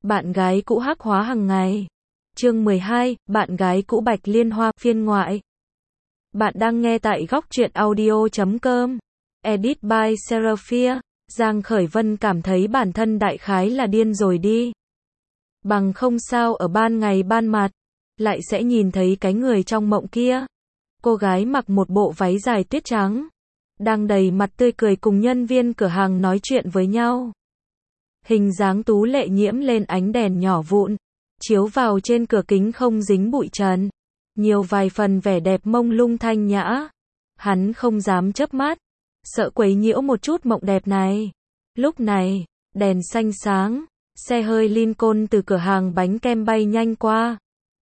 Bạn gái cũ hắc hóa hàng ngày. Chương 12, bạn gái cũ Bạch Liên Hoa, phiên ngoại. Bạn đang nghe tại góc truyện audio.com. Edit by Seraphia. Giang Khởi Vân cảm thấy bản thân đại khái là điên rồi đi. Bằng không sao ở ban ngày ban mặt, lại sẽ nhìn thấy cái người trong mộng kia. Cô gái mặc một bộ váy dài tuyết trắng, đang đầy mặt tươi cười cùng nhân viên cửa hàng nói chuyện với nhau. Hình dáng tú lệ nhiễm lên ánh đèn nhỏ vụn, chiếu vào trên cửa kính không dính bụi trần, nhiều vài phần vẻ đẹp mông lung thanh nhã. Hắn không dám chớp mắt, sợ quấy nhiễu một chút mộng đẹp này. Lúc này, đèn xanh sáng, xe hơi Lincoln từ cửa hàng bánh kem bay nhanh qua.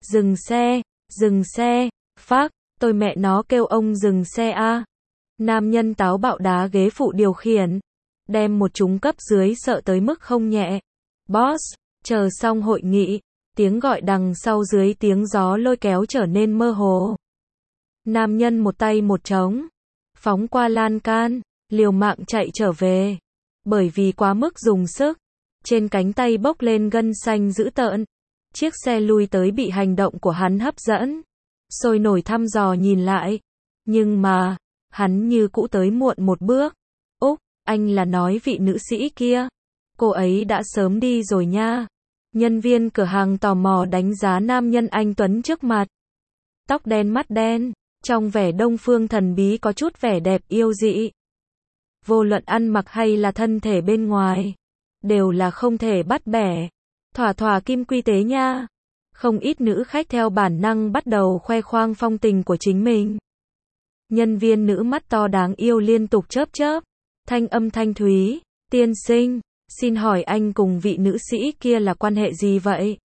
Dừng xe, phác, tôi mẹ nó kêu ông dừng xe a. Nam nhân táo bạo đá ghế phụ điều khiển, đem một chúng cấp dưới sợ tới mức không nhẹ. Boss, chờ xong hội nghị, tiếng gọi đằng sau dưới tiếng gió lôi kéo trở nên mơ hồ. Nam nhân một tay một trống, phóng qua lan can, liều mạng chạy trở về. Bởi vì quá mức dùng sức, trên cánh tay bốc lên gân xanh dữ tợn. Chiếc xe lui tới bị hành động của hắn hấp dẫn, sôi nổi thăm dò nhìn lại. Nhưng mà, hắn như cũ tới muộn một bước. Úc, anh là nói vị nữ sĩ kia. Cô ấy đã sớm đi rồi nha. Nhân viên cửa hàng tò mò đánh giá nam nhân anh tuấn trước mặt. Tóc đen mắt đen, trong vẻ đông phương thần bí có chút vẻ đẹp yêu dị. Vô luận ăn mặc hay là thân thể bên ngoài, đều là không thể bắt bẻ. Thỏa kim quy tế nha. Không ít nữ khách theo bản năng bắt đầu khoe khoang phong tình của chính mình. Nhân viên nữ mắt to đáng yêu liên tục chớp chớp, thanh âm thanh thúy, tiên sinh, xin hỏi anh cùng vị nữ sĩ kia là quan hệ gì vậy?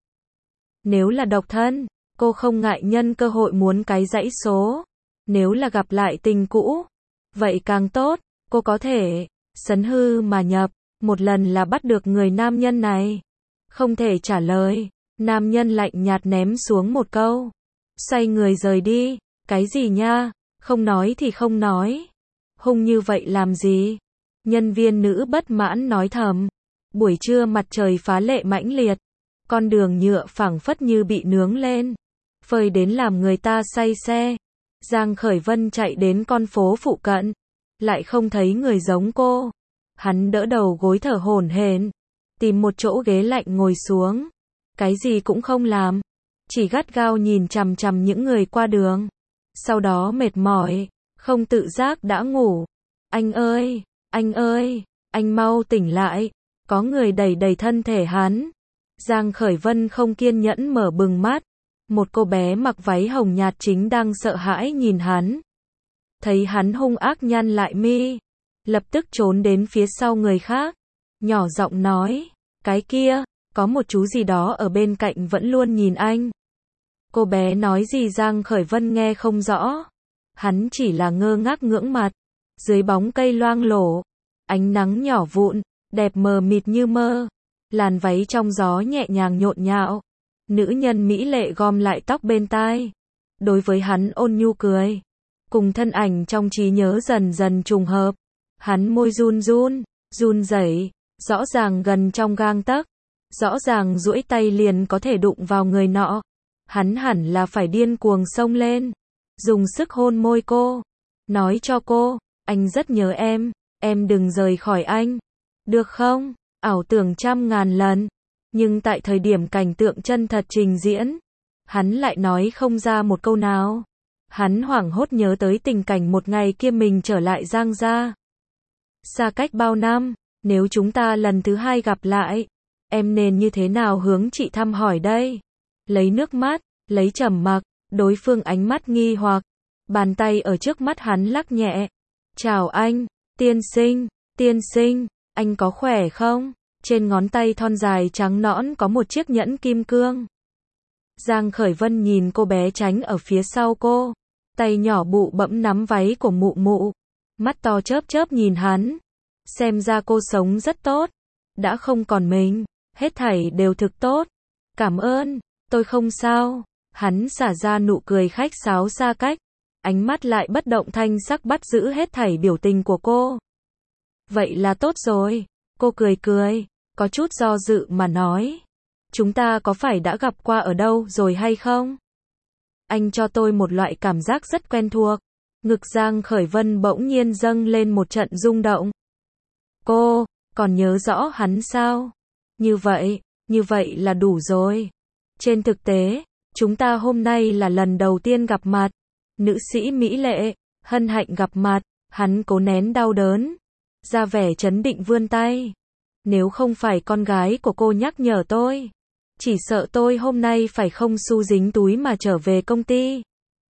Nếu là độc thân, cô không ngại nhân cơ hội muốn cái dãy số. Nếu là gặp lại tình cũ, vậy càng tốt, cô có thể sấn hư mà nhập, một lần là bắt được người nam nhân này. Không thể trả lời, nam nhân lạnh nhạt ném xuống một câu, xoay người rời đi. Cái gì nha, không nói thì không nói, hung như vậy làm gì? Nhân viên nữ bất mãn nói thầm. Buổi trưa mặt trời phá lệ mãnh liệt, con đường nhựa phẳng phất như bị nướng lên, phơi đến làm người ta say xe. Giang Khởi Vân chạy đến con phố phụ cận, lại không thấy người giống cô. Hắn đỡ đầu gối thở hổn hển, tìm một chỗ ghế lạnh ngồi xuống, cái gì cũng không làm, chỉ gắt gao nhìn chằm chằm những người qua đường. Sau đó mệt mỏi, không tự giác đã ngủ. Anh ơi, anh mau tỉnh lại. Có người đẩy đẩy thân thể hắn. Giang Khởi Vân không kiên nhẫn mở bừng mắt. Một cô bé mặc váy hồng nhạt chính đang sợ hãi nhìn hắn. Thấy hắn hung ác nhăn lại mi, lập tức trốn đến phía sau người khác, nhỏ giọng nói, cái kia, có một chú gì đó ở bên cạnh vẫn luôn nhìn anh. Cô bé nói gì Giang Khởi Vân nghe không rõ. Hắn chỉ là ngơ ngác ngưỡng mặt. Dưới bóng cây loang lổ, ánh nắng nhỏ vụn, đẹp mờ mịt như mơ. Làn váy trong gió nhẹ nhàng nhộn nhạo. Nữ nhân mỹ lệ gom lại tóc bên tai. Đối với hắn ôn nhu cười. Cùng thân ảnh trong trí nhớ dần dần trùng hợp. Hắn môi run rẩy, rõ ràng gần trong gang tấc. Rõ ràng duỗi tay liền có thể đụng vào người nọ. Hắn hẳn là phải điên cuồng xông lên, dùng sức hôn môi cô, nói cho cô, anh rất nhớ em đừng rời khỏi anh, được không? Ảo tưởng trăm ngàn lần, nhưng tại thời điểm cảnh tượng chân thật trình diễn, hắn lại nói không ra một câu nào. Hắn hoảng hốt nhớ tới tình cảnh một ngày kia mình trở lại Giang gia. Xa cách bao năm, nếu chúng ta lần thứ hai gặp lại, em nên như thế nào hướng chị thăm hỏi đây? Lấy nước mắt, lấy trầm mặc, đối phương ánh mắt nghi hoặc, bàn tay ở trước mắt hắn lắc nhẹ. Chào anh, tiên sinh, anh có khỏe không? Trên ngón tay thon dài trắng nõn có một chiếc nhẫn kim cương. Giang Khởi Vân nhìn cô bé tránh ở phía sau cô, tay nhỏ bụ bẫm nắm váy của mụ mụ, mắt to chớp chớp nhìn hắn. Xem ra cô sống rất tốt, đã không còn mình, hết thảy đều thực tốt. Cảm ơn, tôi không sao. Hắn xả ra nụ cười khách sáo xa cách, ánh mắt lại bất động thanh sắc bắt giữ hết thảy biểu tình của cô. Vậy là tốt rồi, cô cười, có chút do dự mà nói. chúng ta có phải đã gặp qua ở đâu rồi hay không? Anh cho tôi một loại cảm giác rất quen thuộc. Ngực Giang Khởi Vân bỗng nhiên dâng lên một trận rung động. Cô, còn nhớ rõ hắn sao? Như vậy là đủ rồi. Trên thực tế, chúng ta hôm nay là lần đầu tiên gặp mặt. Nữ sĩ mỹ lệ, hân hạnh gặp mặt, hắn cố nén đau đớn, ra vẻ trấn định vươn tay. Nếu không phải con gái của cô nhắc nhở tôi, chỉ sợ tôi hôm nay phải không xu dính túi mà trở về công ty.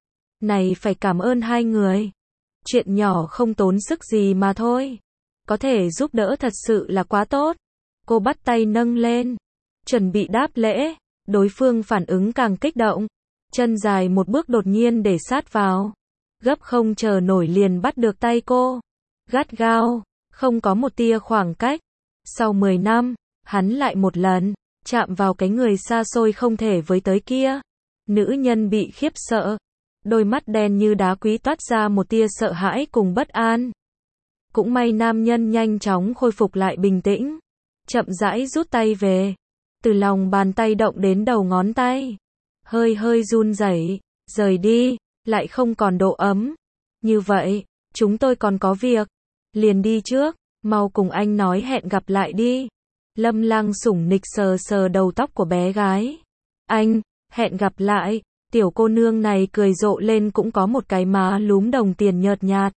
Này phải cảm ơn hai người. Chuyện nhỏ không tốn sức gì mà thôi. Có thể giúp đỡ thật sự là quá tốt. Cô bắt tay nâng lên, chuẩn bị đáp lễ. Đối phương phản ứng càng kích động. Chân dài một bước đột nhiên để sát vào. Gấp không chờ nổi liền bắt được tay cô. Gắt gao, không có một tia khoảng cách. Sau 10 năm, hắn lại một lần chạm vào cái người xa xôi không thể với tới kia. Nữ nhân bị khiếp sợ. Đôi mắt đen như đá quý toát ra một tia sợ hãi cùng bất an. Cũng may nam nhân nhanh chóng khôi phục lại bình tĩnh. Chậm rãi rút tay về. Từ lòng bàn tay động đến đầu ngón tay. Hơi hơi run rẩy, rời đi, lại không còn độ ấm. Như vậy, chúng tôi còn có việc. Liền đi trước, mau cùng anh nói hẹn gặp lại đi. Lâm Lang sủng nịch sờ sờ đầu tóc của bé gái. Anh, hẹn gặp lại. Tiểu cô nương này cười rộ lên cũng có một cái má lúm đồng tiền nhợt nhạt.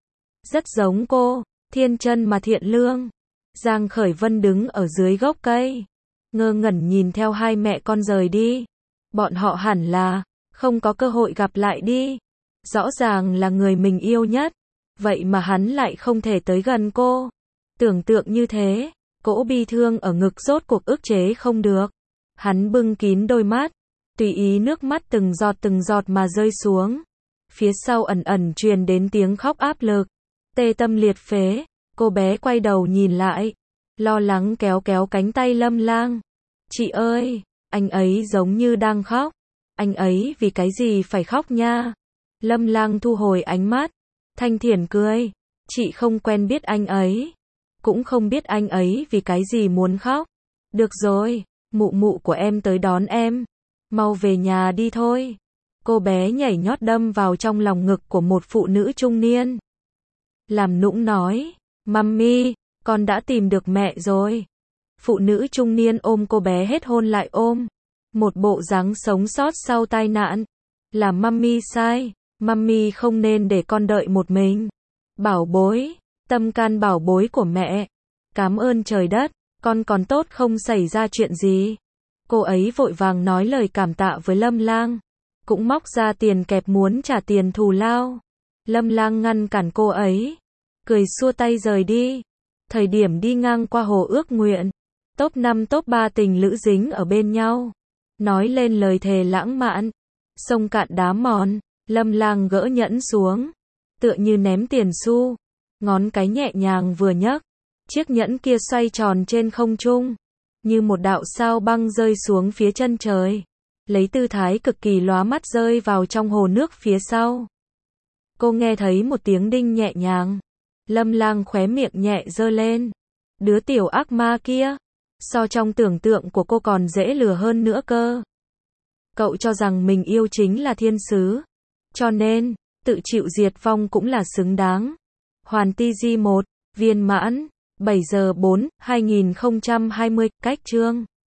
Rất giống cô, thiên chân mà thiện lương. Giang Khởi Vân đứng ở dưới gốc cây, ngơ ngẩn nhìn theo hai mẹ con rời đi. Bọn họ hẳn là không có cơ hội gặp lại đi. Rõ ràng là người mình yêu nhất, vậy mà hắn lại không thể tới gần cô. Tưởng tượng như thế, cỗ bi thương ở ngực rốt cuộc ức chế không được. Hắn bưng kín đôi mắt, tùy ý nước mắt từng giọt mà rơi xuống. Phía sau ẩn ẩn truyền đến tiếng khóc áp lực. Tê tâm liệt phế, cô bé quay đầu nhìn lại, lo lắng kéo kéo cánh tay Lâm Lang. Chị ơi, anh ấy giống như đang khóc. Anh ấy vì cái gì phải khóc nha? Lâm Lang thu hồi ánh mắt, thanh thiển cười. Chị không quen biết anh ấy, cũng không biết anh ấy vì cái gì muốn khóc. Được rồi, mụ mụ của em tới đón em. Mau về nhà đi thôi. Cô bé nhảy nhót đâm vào trong lòng ngực của một phụ nữ trung niên. Làm nũng nói, Mummy, con đã tìm được mẹ rồi. Phụ nữ trung niên ôm cô bé hết hôn lại ôm. Một bộ dáng sống sót sau tai nạn. Là Mummy sai, Mummy không nên để con đợi một mình. Bảo bối, tâm can bảo bối của mẹ. Cảm ơn trời đất, con còn tốt không xảy ra chuyện gì. Cô ấy vội vàng nói lời cảm tạ với Lâm Lang. Cũng móc ra tiền kẹp muốn trả tiền thù lao. Lâm Lang ngăn cản cô ấy, cười xua tay rời đi. Thời điểm đi ngang qua hồ ước nguyện, top 5 top 3 tình lữ dính ở bên nhau, nói lên lời thề lãng mạn. Sông cạn đá mòn, Lâm Lang gỡ nhẫn xuống, tựa như ném tiền xu, ngón cái nhẹ nhàng vừa nhấc, chiếc nhẫn kia xoay tròn trên không trung, như một đạo sao băng rơi xuống phía chân trời, lấy tư thái cực kỳ lóa mắt rơi vào trong hồ nước phía sau. Cô nghe thấy một tiếng đinh nhẹ nhàng. Lâm Lang khóe miệng nhẹ giơ lên. Đứa tiểu ác ma kia, so trong tưởng tượng của cô còn dễ lừa hơn nữa cơ. Cậu cho rằng mình yêu chính là thiên sứ, cho nên, tự chịu diệt vong cũng là xứng đáng. Hoàn TG 1, viên mãn, 7 giờ 4, 2020, cách chương.